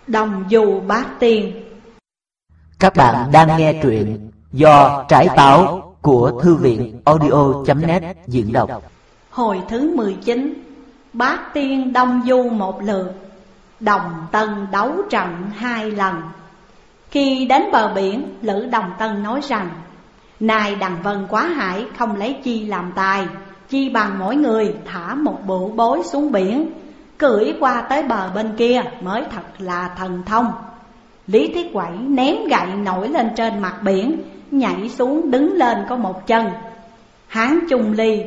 Đồng Du Bát Tiên. Các bạn đang nghe truyện do Trái Táo của Thư viện audio.net diễn đọc. Hồi thứ 19. Bát Tiên Đông Du một lượt, Đồng Tân đấu trận 2 lần. Khi đến bờ biển, Lữ Đồng Tân nói rằng: Này Đằng Vân Quá Hải, không lấy chi làm tài, chi bằng mỗi người thả một bộ bối xuống biển, cưỡi qua tới bờ bên kia mới thật là thần thông. Lý Thiết Quẩy ném gậy nổi lên trên mặt biển, nhảy xuống đứng lên có một chân. Hán Trung Ly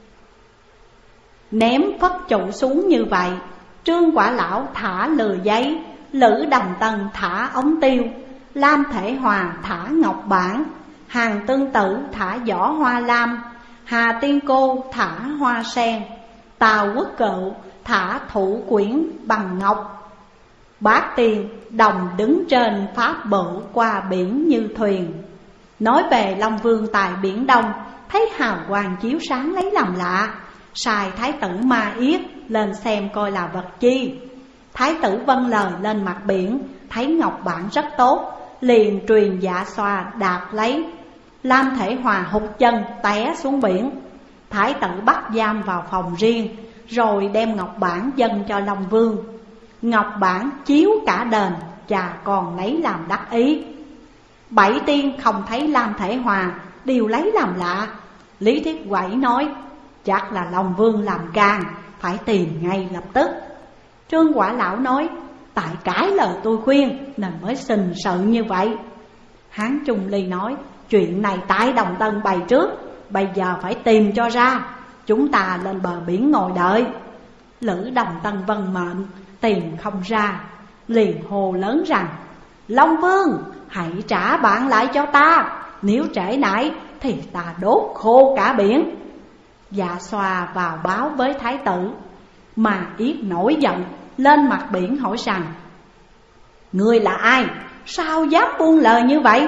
ném phất trụ xuống như vậy. Trương Quả Lão thả lừa giấy, Lữ Đồng Tân thả ống tiêu, Lam Thể Hòa thả ngọc bản, Hàn Tương Tử thả giỏ hoa lam, Hà Tiên Cô thả hoa sen, Tào Quốc Cựu thả thủ quyển bằng ngọc. Bát Tiên đồng đứng trên pháp bự qua biển như thuyền. Nói về Long Vương tại Biển Đông, thấy hào quang chiếu sáng lấy làm lạ, sai Thái tử Ma Yết lên xem coi là vật chi. Thái tử vâng lời lên mặt biển, thấy ngọc bản rất tốt, liền truyền Dạ Xoa đạp lấy. Lam Thể Hòa hụt chân té xuống biển. Thái tử bắt giam vào phòng riêng, rồi đem ngọc bản dâng cho Long Vương. Ngọc bản chiếu cả đền, chà còn lấy làm đắc ý. Bảy tiên không thấy Lam Thể Hòa, đều lấy làm lạ. Lý Thiết Quẩy nói: Chắc là Long Vương làm can, phải tìm ngay lập tức. Trương Quả Lão nói: Tại cãi lời tôi khuyên nên mới sình sự như vậy. Hán Trung Ly nói: Chuyện này tại Đồng Tân bày trước, bây giờ phải tìm cho ra. Chúng ta lên bờ biển ngồi đợi. Lữ Đồng Tân vâng mệnh, tìm không ra, liền hô lớn rằng: Long Vương, hãy trả bạn lại cho ta, nếu trễ nải thì ta đốt khô cả biển. Dạ Xoa vào báo với Thái tử. Mà Yết nổi giận, lên mặt biển hỏi rằng: Ngươi là ai, sao dám buông lời như vậy?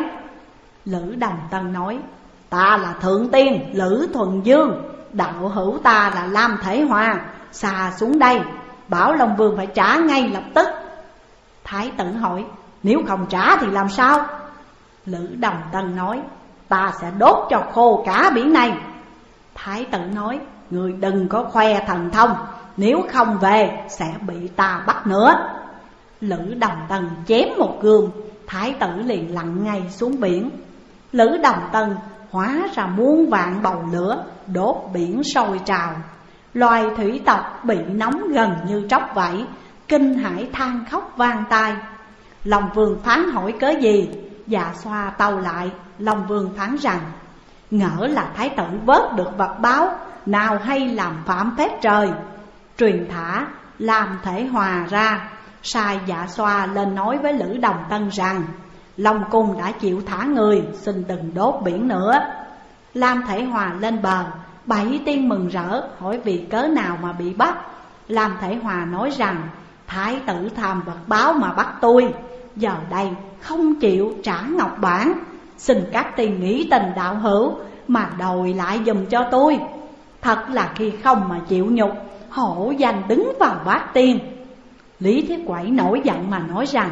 Lữ Đồng Tân nói: Ta là Thượng Tiên Lữ Thuần Dương, đạo hữu ta là Lam Thể Hòa, xà xuống đây, bảo Long Vương phải trả ngay lập tức. Thái tử hỏi: Nếu không trả thì làm sao? Lữ Đồng Tân nói: Ta sẽ đốt cho khô cả biển này. Thái tử nói: Người đừng có khoe thần thông, nếu không về sẽ bị ta bắt nữa. Lữ Đồng Tân chém một gươm, Thái tử liền lặn ngay xuống biển. Lữ Đồng Tân hóa ra muôn vạn bầu lửa, đốt biển sôi trào. Loài thủy tộc bị nóng gần như tróc vẫy, kinh hãi than khóc vang tai. Long Vương phán hỏi cớ gì? Dạ Xoa tâu lại. Long Vương phán rằng: Ngỡ là Thái tử vớt được vật báo, nào hay làm phạm phép trời. Truyền thả Lam Thể Hòa ra, sai Dạ Xoa lên nói với Lữ Đồng Tân rằng: Long Cung đã chịu thả người, xin đừng đốt biển nữa. Lam Thể Hòa lên bờ, bảy tiên mừng rỡ hỏi vì cớ nào mà bị bắt. Lam Thể Hòa nói rằng: Thái tử tham vật báo mà bắt tôi, giờ đây không chịu trả ngọc bản, xin các tiên nghĩ tình đạo hữu mà đòi lại giùm cho tôi. Thật là khi không mà chịu nhục, hổ danh đứng vào Bát Tiên. Lý Thiết Quẩy nổi giận mà nói rằng: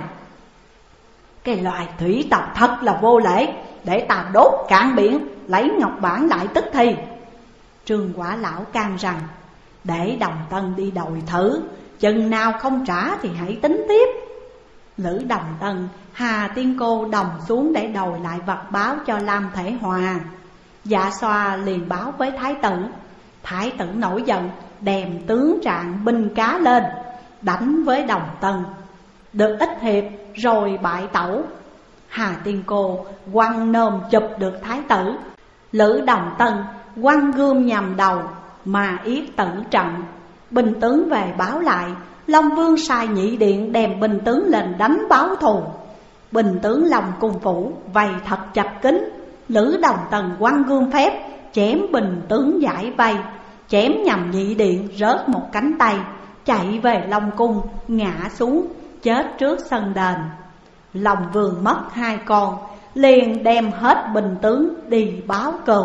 Cái loài thủy tộc thật là vô lễ, để ta đốt cạn biển, lấy ngọc bản lại tức thì. Trương Quả Lão can rằng: Để Đồng Tân đi đòi thử, chừng nào không trả thì hãy tính tiếp. Lữ Đồng Tân, Hà Tiên Cô đồng xuống để đòi lại vật báo cho Lam Thể Hòa. Dạ Xoa liền báo với Thái tử. Thái tử nổi giận, đem tướng trạng binh cá lên, đánh với Đồng Tân. Được ít hiệp rồi bại tẩu. Hà Tiên Cô quăng nôm chụp được Thái tử. Lữ Đồng Tân quăng gươm nhằm đầu, mà Yết tử trận. Binh tướng về báo lại, Long Vương sai Nhị Điện đem binh tướng lên đánh báo thù. Binh tướng Long Cung phủ vây thật chặt kín. Lữ Đồng Tân quăng gươm phép, chém binh tướng giải vây, chém nhằm Nhị Điện rớt một cánh tay, chạy về Long Cung ngã xuống chết trước sân đền. Long Vương mất 2 con, liền đem hết binh tướng đi báo cừu.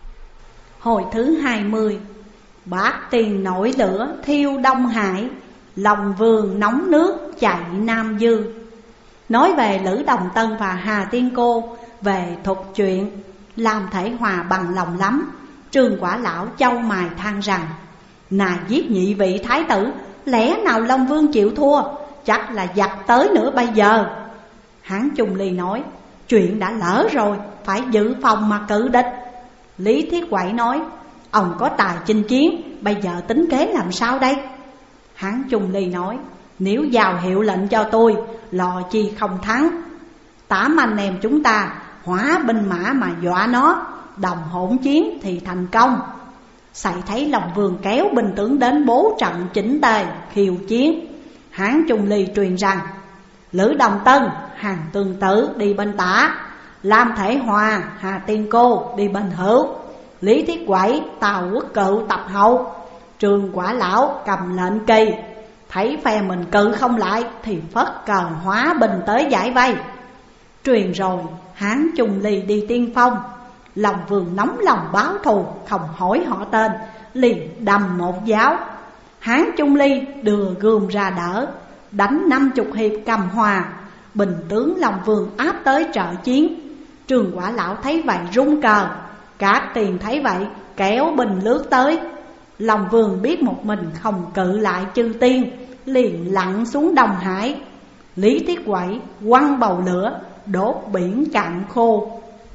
Hồi thứ 20. Bát Tiên nổi lửa thiêu Đông Hải, Long Vương nóng nước chạy Nam Dương. Nói về Lữ Đồng Tân và Hà Tiên Cô, về thuật chuyện, Lam Thể Hòa bằng lòng lắm. Trương Quả Lão châu mày than rằng: Nà giết nhị vị thái tử, lẽ nào Long Vương chịu thua? Chắc là giặc tới nữa bây giờ. Hán Trung Ly nói: Chuyện đã lỡ rồi, phải dự phòng mà cự địch. Lý Thiết Quậy nói: Ông có tài chinh chiến, bây giờ tính kế làm sao đây? Hán Trung Ly nói: Nếu giao hiệu lệnh cho tôi, lò chi không thắng. 8 anh em chúng ta hóa binh mã mà dọa nó, đồng hỗn chiến thì thành công. Sậy thấy Long Vương kéo binh tướng đến bố trận chỉnh tề khiêu chiến. Hán Trung Ly truyền rằng: Lữ Đồng Tân, Hàn Tương Tử đi bên tả, Lam Thể Hòa, Hà Tiên Cô đi bên hữu, Lý Thiết Quậy, Tào Quốc Cự tập hậu, Trương Quả Lão cầm lệnh kỳ. Thấy phe mình cự không lại thì phất cờ hóa binh tới giải vây. Truyền rồi Hán Trung Ly đi tiên phong. Long Vương nóng lòng báo thù, không hỏi họ tên, liền đâm một giáo. Hán Trung Ly đưa gươm ra đỡ, đánh 50 hiệp cầm hòa. Bình tướng Long Vương áp tới trợ chiến. Trương Quả Lão thấy vậy rung cờ, Cát Tiền thấy vậy kéo binh lướt tới. Long Vương biết một mình không cự lại chư tiên, liền lặn xuống Đông Hải. Lý Thiết Quậy quăng bầu lửa, đốt biển cạn khô.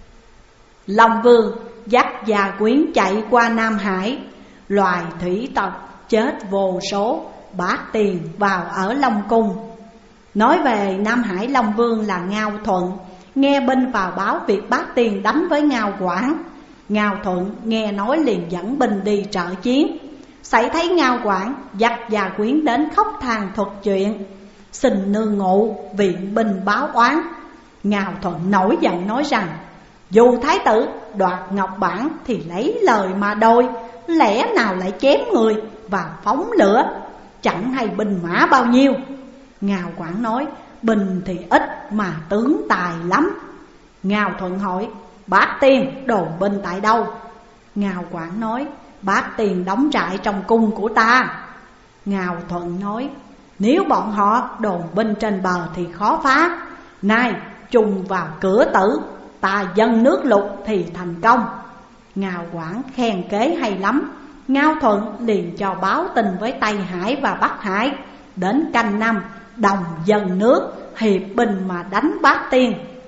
Long Vương dắt gia quyến chạy qua Nam Hải. Loài thủy tộc chết vô số, Bát Tiền vào ở Long Cung. Nói về Nam Hải Long Vương là Ngao Thuận, nghe binh vào báo việc Bát Tiền đánh với Ngao Quảng. Ngao Thuận nghe nói liền dẫn binh đi trợ chiến. Sảy thấy Ngao Quảng dắt gia quyến đến khóc than thuật chuyện, xin nương ngụ viện binh báo oán. Ngao Thuận nổi giận nói rằng: Dù thái tử đoạt ngọc bản thì lấy lời mà đôi, lẽ nào lại chém người và phóng lửa, chẳng hay binh mã bao nhiêu. Ngao Quảng nói: Binh thì ít mà tướng tài lắm. Ngao Thuận hỏi: Bát Tiên đồn binh tại đâu? Ngao Quảng nói: Bát Tiên đóng trại trong cung của ta. Ngao Thuận nói: Nếu bọn họ đồn binh trên bờ thì khó phá, nay trùng vào cửa tử, ta dâng nước lục thì thành công. Ngao Quảng khen kế hay lắm. Ngao Thuận liền cho báo tin với Tây Hải và Bắc Hải. Đến canh năm đồng dâng nước, hiệp binh mà đánh Bát Tiên.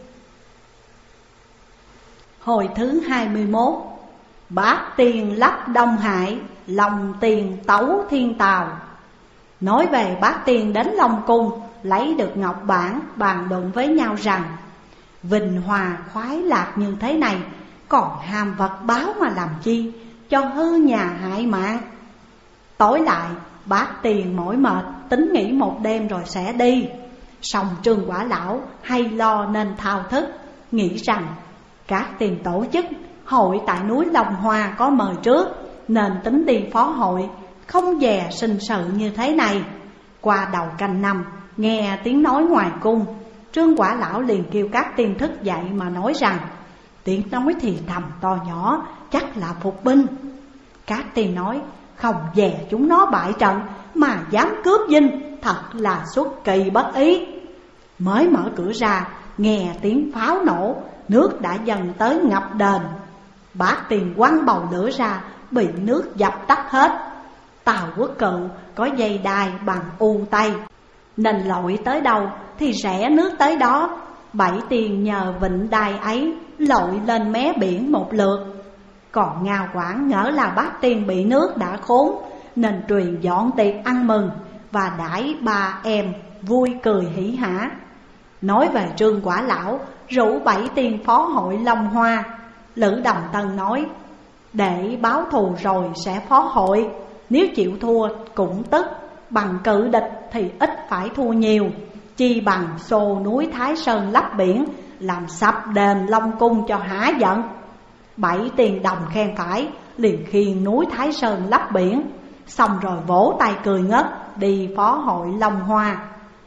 Hồi thứ 21. Bát Tiên lấp Đông Hải, Long Tiền tấu Thiên Tào. Nói về Bát Tiên đến Long Cung, lấy được ngọc bản, bàn luận với nhau rằng: Vinh hòa khoái lạc như thế này, còn ham vật báo mà làm chi, cho hư nhà hại mạng. Tối lại Bát Tiên mỏi mệt, tính nghỉ một đêm rồi sẽ đi. Song Trương Quả Lão hay lo nên thao thức, nghĩ rằng Cát Tiền tổ chức hội tại núi Long Hoa có mời trước, nên tính đi phó hội, không dè sinh sự như thế này. Qua đầu canh năm, nghe tiếng nói ngoài cung, Trương Quả Lão liền kêu Cát Tiên thức dậy mà nói rằng: Tiếng nói thì thầm to nhỏ, chắc là phục binh. Cát Tiên nói: Không dè chúng nó bại trận mà dám cướp dinh, thật là xuất kỳ bất ý. Mới mở cửa ra, nghe tiếng pháo nổ, nước đã dần tới ngập đền. Bát Tiên quăng bầu lửa ra, bị nước dập tắt hết. Tào Quốc Cự có dây đai bằng u tay, nên lội tới đâu thì rẽ nước tới đó. Bảy Tiên nhờ vịnh đai ấy lội lên mé biển một lượt. Còn Ngao Quảng ngỡ là Bát Tiên bị nước đã khốn, nên truyền dọn tiệc ăn mừng và đãi ba em vui cười hỉ hả. Nói về Trương Quả Lão rủ Bảy Tiên phó hội Long Hoa. Lữ Đồng Tân nói: Để báo thù rồi sẽ phó hội, nếu chịu thua cũng tức, bằng cự địch thì ít phải thua nhiều. Chi bằng xô núi Thái Sơn lấp biển, làm sập đền Long Cung cho hả giận. Bảy Tiên đồng khen phải, liền khiêng núi Thái Sơn lấp biển. Xong rồi vỗ tay cười ngất, đi phó hội Long Hoa.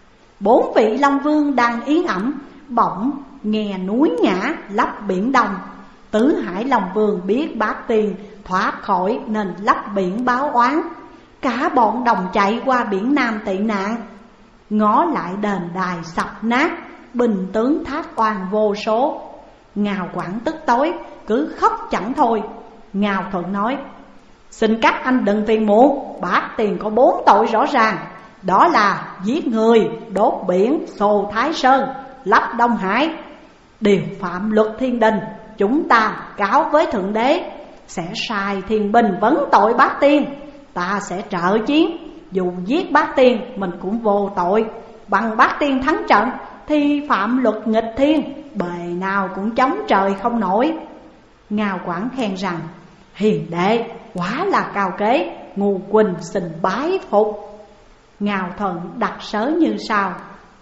4 vị Long Vương đang yên ẩm, bỗng nghe núi ngã lấp biển đông. Tứ Hải Long Vương biết Bát Tiên thoát khỏi nên lấp biển báo oán. cả bọn đồng chạy qua biển Nam tị nạn. Ngó lại đền đài sập nát, binh tướng thác oan vô số. Ngao Quảng tức tối, cứ khóc chẳng thôi. Ngao Thuận nói: xin các anh đừng phiền muộn, Bác Tiền có 4 tội rõ ràng. Đó là giết người, đốt biển, xô Thái Sơn, lấp Đông Hải, đều phạm luật thiên đình. Chúng ta cáo với Thượng Đế, sẽ sai thiên binh vấn tội Bác Tiên. Ta sẽ trợ chiến, dù giết Bác Tiên mình cũng vô tội. Bằng Bác Tiên thắng trận thì phạm luật nghịch thiên, bề nào cũng chống trời không nổi. Ngao Quảng khen rằng: hiền đệ quả là cao kế, ngu quỳnh xin bái phục. Ngao Thuận đặt sớ như sau: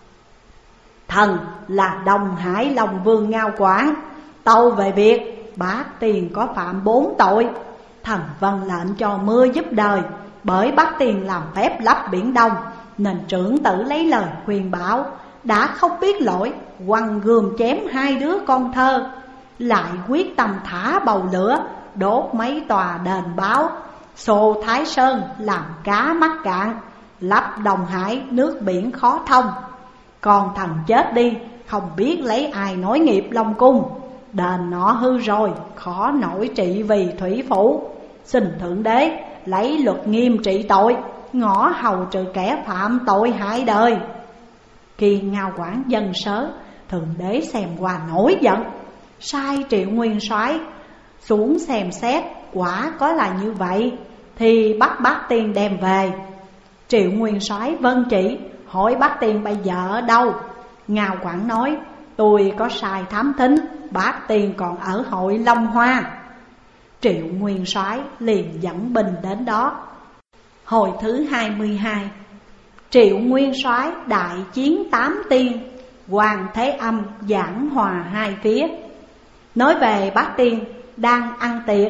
thần là Đông Hải Long Vương Ngao Quảng, tâu về việc Bác Tiền có phạm 4 tội. Thần vâng lệnh cho mưa giúp đời, bởi Bác Tiền làm phép lấp biển Đông, nên trưởng tử lấy lời khuyên bảo, đã không biết lỗi, quăng gươm chém 2 đứa con thơ. Lại quyết tâm thả bầu lửa, đốt mấy tòa đền báo, xô Thái Sơn làm cá mắc cạn, lấp Đông Hải nước biển khó thông. Còn thần chết đi, không biết lấy ai nối nghiệp Long Cung. Đền nọ hư rồi, khó nổi trị vì thủy phủ. Xin Thượng Đế lấy luật nghiêm trị tội, ngõ hầu trừ kẻ phạm tội hại đời. Khi Ngao Quảng dâng sớ, Thượng Đế xem qua nổi giận, sai Triệu Nguyên Soái xuống xem xét. Quả có là như vậy thì bắt Bác Tiên đem về. Triệu Nguyên Soái vâng chỉ, hỏi Bác Tiên bây giờ ở đâu. Ngao Quảng nói: tôi có sai thám thính, Bác Tiên còn ở hội Long Hoa. Triệu Nguyên Soái liền dẫn binh đến đó. Hồi thứ 22, Triệu Nguyên Soái đại chiến 8 tiên, Hoàng Thế Âm giảng hòa 2 phía. Nói về Bác Tiên đang ăn tiệc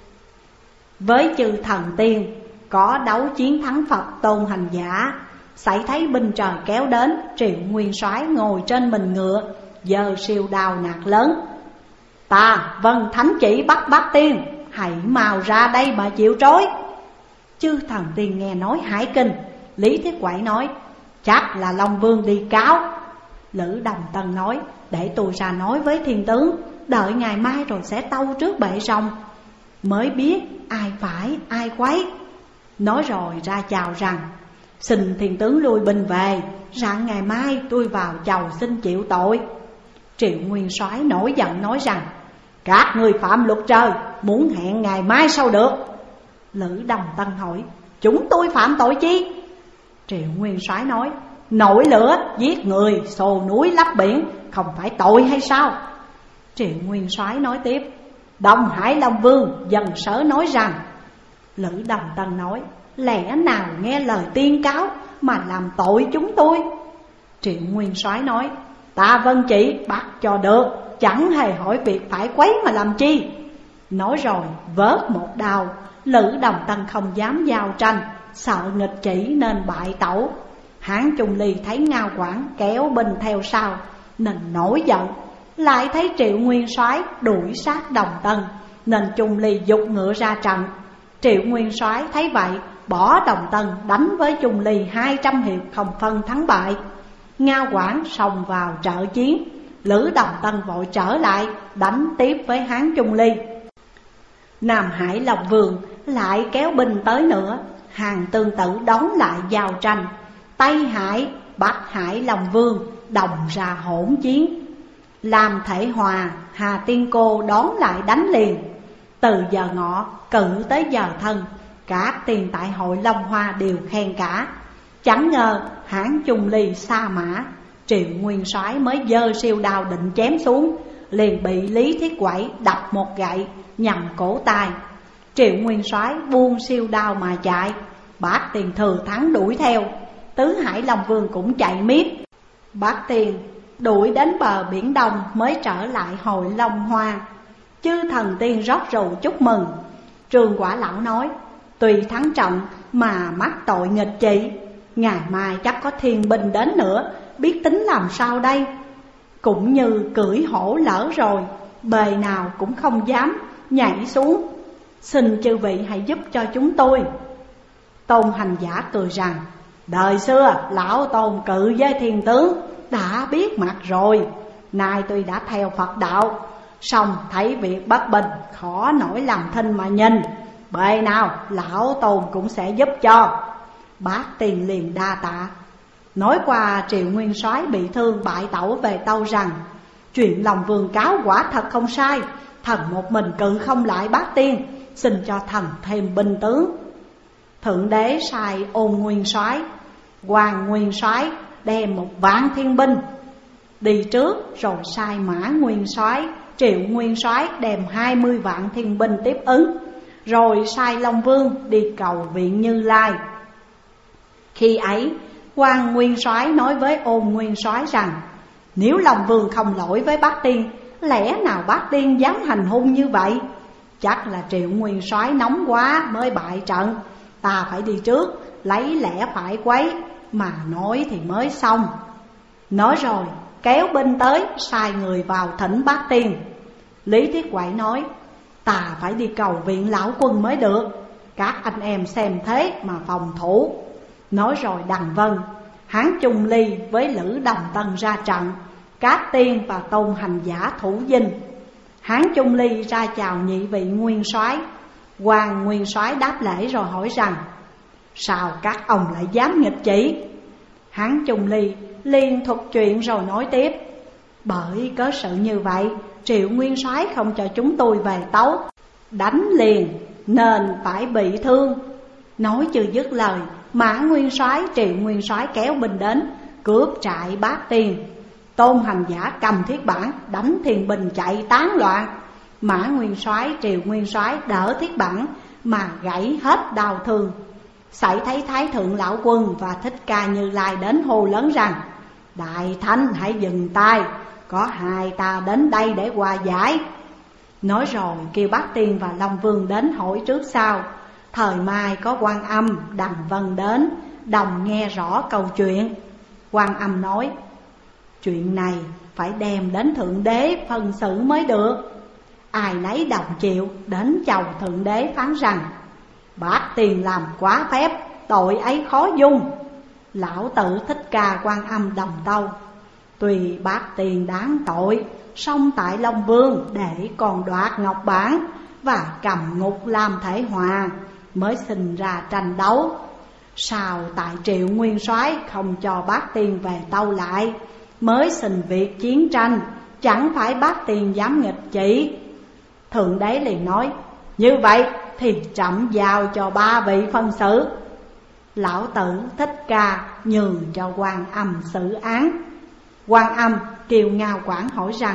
với chư thần tiên, có đấu chiến thắng Phật Tôn Hành Giả. Xảy thấy binh trời kéo đến, Triệu Nguyên Soái ngồi trên mình ngựa, giơ siêu đao nạt lớn: ta vâng thánh chỉ bắt Bác Tiên, hãy mau ra đây mà chịu trói. Chư thần tiên nghe nói hải kinh. Lý Thiết Quẩy nói: chắc là Long Vương đi cáo. Lữ Đồng Tân nói: để tôi ra nói với thiên tướng, đợi ngày mai rồi sẽ tâu trước bệ rồng, mới biết ai phải ai quấy. Nói rồi ra chào rằng: xin thiên tướng lui binh về, rạng ngày mai tôi vào chầu xin chịu tội. Triệu Nguyên Soái nổi giận nói rằng: các người phạm luật trời, muốn hẹn ngày mai sao được. Lữ Đồng Tân hỏi: chúng tôi phạm tội chi? Triệu Nguyên Soái nói: nổi lửa, giết người, xô núi lấp biển, không phải tội hay sao? Triệu Nguyên Soái nói tiếp: Đông Hải Long Vương dần sớ nói rằng. Lữ Đồng Tân nói: lẽ nào nghe lời tiên cáo mà làm tội chúng tôi? Triệu Nguyên Soái nói: ta vâng chỉ bắt cho được, chẳng hề hỏi việc phải quấy mà làm chi. Nói rồi vớt một đao. Lữ Đồng Tân không dám giao tranh, sợ nghịch chỉ nên bại tẩu. Hán Trung Ly thấy Ngao Quảng kéo binh theo sau nên nổi giận, lại thấy Triệu Nguyên Soái đuổi sát Đồng Tân nên Trung Ly giục ngựa ra trận. Triệu Nguyên Soái thấy vậy bỏ Đồng Tân đánh với Trung Ly 200 hiệp không phân thắng bại. Ngao Quảng xông vào trợ chiến, Lữ Đồng Tân vội trở lại đánh tiếp với Hán Trung Ly. Nam Hải Long Vương lại kéo binh tới nữa, hàng tương tự đón lại giao tranh. Tây Hải, Bắc Hải Long Vương đồng ra hỗn chiến. Làm Thể Hòa, Hà Tiên Cô đón lại đánh liền. Từ giờ ngọ cử tới giờ thân, các tiền tại hội Long Hoa đều khen cả. Chẳng ngờ Hán Trung Ly sa mã, Triệu Nguyên Soái mới giơ siêu đao định chém xuống, liền bị Lý Thiết Quẩy đập một gậy nhằm cổ tay. Triệu Nguyên Soái buông siêu đao mà chạy. Bác Tiền thừa thắng đuổi theo, Tứ Hải Long Vương cũng chạy miết. Bác Tiền đuổi đến bờ biển Đông mới trở lại hội Long Hoa. Chư thần tiên rót rượu chúc mừng. Trương Quả Lão nói: tuy thắng trận mà mắc tội nghịch chỉ, ngày mai chắc có thiên binh đến nữa, biết tính làm sao đây. Cũng như cưỡi hổ lỡ rồi, bề nào cũng không dám nhảy xuống. Xin chư vị hãy giúp cho chúng tôi. Tôn hành giả cười rằng: đời xưa lão Tôn cự với thiên tướng đã biết mặt rồi. Nay tôi đã theo Phật đạo, song thấy việc bất bình, khó nổi làm thinh mà nhìn. Bề nào lão Tôn cũng sẽ giúp cho. Bát Tiên liền đa tạ. Nói qua Triệu Nguyên Soái bị thương bại tẩu về tâu rằng: chuyện lòng Vương cáo quả thật không sai. Thần một mình cự không lại Bát Tiên, xin cho thần thêm binh tướng. Thượng đế sai Ôn Nguyên Soái, Hoàng Nguyên Soái đem 1.000 thiên binh đi trước, rồi sai Mã Nguyên Soái, Triệu Nguyên Soái đem 20 vạn thiên binh tiếp ứng, rồi sai Long Vương đi cầu viện Như Lai. Khi ấy Hoàng Nguyên Soái nói với Ôn Nguyên Soái rằng: nếu Long Vương không lỗi với Bát Tiên, lẽ nào Bát Tiên dám hành hung như vậy? Chắc là Triệu Nguyên Soái nóng quá mới bại trận. Ta phải đi trước, lấy lẽ phải quấy, mà nói thì mới xong. Nói rồi kéo binh tới, sai người vào thỉnh Bát Tiên. Lý Thiết Quậy nói: ta phải đi cầu viện lão quân mới được, các anh em xem thế mà phòng thủ. Nói rồi đằng vân, Hán Trung Ly với Lữ Đồng Tân ra trận, Cát Tiên và Tôn hành giả thủ dinh. Hán Trung Ly ra chào nhị vị nguyên soái. Hoàng Nguyên Soái đáp lễ rồi hỏi rằng: sao các ông lại dám nghịch chỉ? Hán Trung Ly liền thuật chuyện rồi nói tiếp: bởi cớ sự như vậy, Triệu Nguyên Soái không cho chúng tôi về tấu, đánh liền nên phải bị thương. Nói chưa dứt lời, Mã Nguyên Soái, Triệu Nguyên Soái kéo binh đến, cướp trại Bát Tiên. Tôn hành giả cầm thiết bản đánh thiên binh chạy tán loạn. Mã Nguyên Soái, Triệu Nguyên Soái đỡ thiết bản mà gãy hết đau thương. Sảy thấy Thái Thượng Lão Quân và Thích Ca Như Lai đến hô lớn rằng: đại thánh hãy dừng tay, có hai ta đến đây để hòa giải. Nói rồi kêu Bát Tiên và Long Vương đến hỏi trước sau. Thời mai có Quan Âm, Đằng Vân đến, đồng nghe rõ câu chuyện. Quan Âm nói: chuyện này phải đem đến Thượng Đế phân xử mới được. Ai nấy đồng chịu, đến chầu Thượng Đế phán rằng: Bát Tiên làm quá phép, tội ấy khó dung. Lão Tử Thích Ca Quan Âm đồng tâu: tuy Bát Tiên đáng tội, song tại Long Vương để còn đoạt ngọc bản và cầm ngục làm thể hòa, mới sinh ra tranh đấu. Sao tại Triệu Nguyên Soái không cho Bát Tiên về tâu lại, mới sinh việc chiến tranh, chẳng phải Bát Tiên dám nghịch chỉ. Thượng Đế liền nói: như vậy thì trẫm giao cho ba vị phân xử. Lão Tử Thích Ca nhường cho Quan Âm xử án. Quan Âm kêu Ngao Quảng hỏi rằng: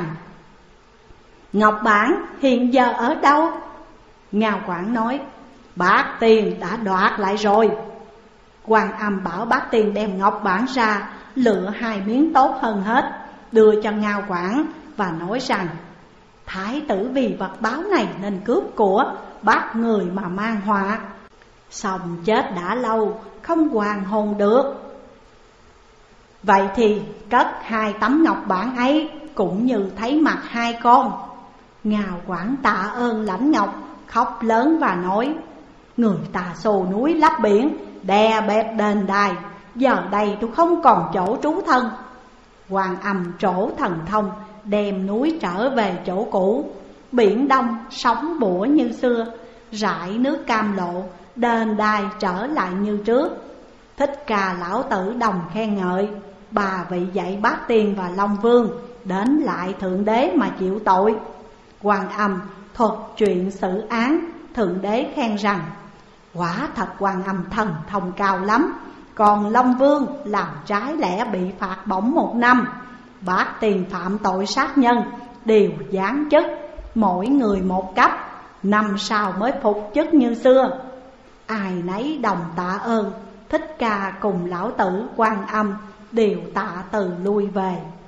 ngọc bản hiện giờ ở đâu? Ngao Quảng nói: Bát Tiên đã đoạt lại rồi. Quan Âm bảo Bát Tiên đem ngọc bản ra, lựa 2 miếng tốt hơn hết, đưa cho Ngao Quảng và nói rằng: thái tử vì vật báo này nên cướp của, bắt người mà mang họa. Xong chết đã lâu, không hoàn hồn được. Vậy thì cất 2 tấm ngọc bản ấy, cũng như thấy mặt 2 con. Ngao Quảng tạ ơn lãnh ngọc, khóc lớn và nói: người ta xô núi lấp biển, đè bẹp đền đài, giờ đây tôi không còn chỗ trú thân. Quan Âm trổ thần thông, đem núi trở về chỗ cũ. Biển Đông sóng bủa như xưa, rải nước cam lộ, đền đài trở lại như trước. Thích Ca Lão Tử đồng khen ngợi. Bà vị dạy Bát Tiên và Long Vương đến lại Thượng Đế mà chịu tội. Quan Âm thuật chuyện xử án. Thượng Đế khen rằng: quả thật Quan Âm thần thông cao lắm. Còn Long Vương làm trái lẽ bị phạt bổng 1 năm. Bát Tiên phạm tội sát nhân, đều giáng chức, mỗi người 1 cấp, năm sau mới phục chức như xưa. Ai nấy đồng tạ ơn. Thích Ca cùng Lão Tử, Quan Âm đều tạ từ lui về.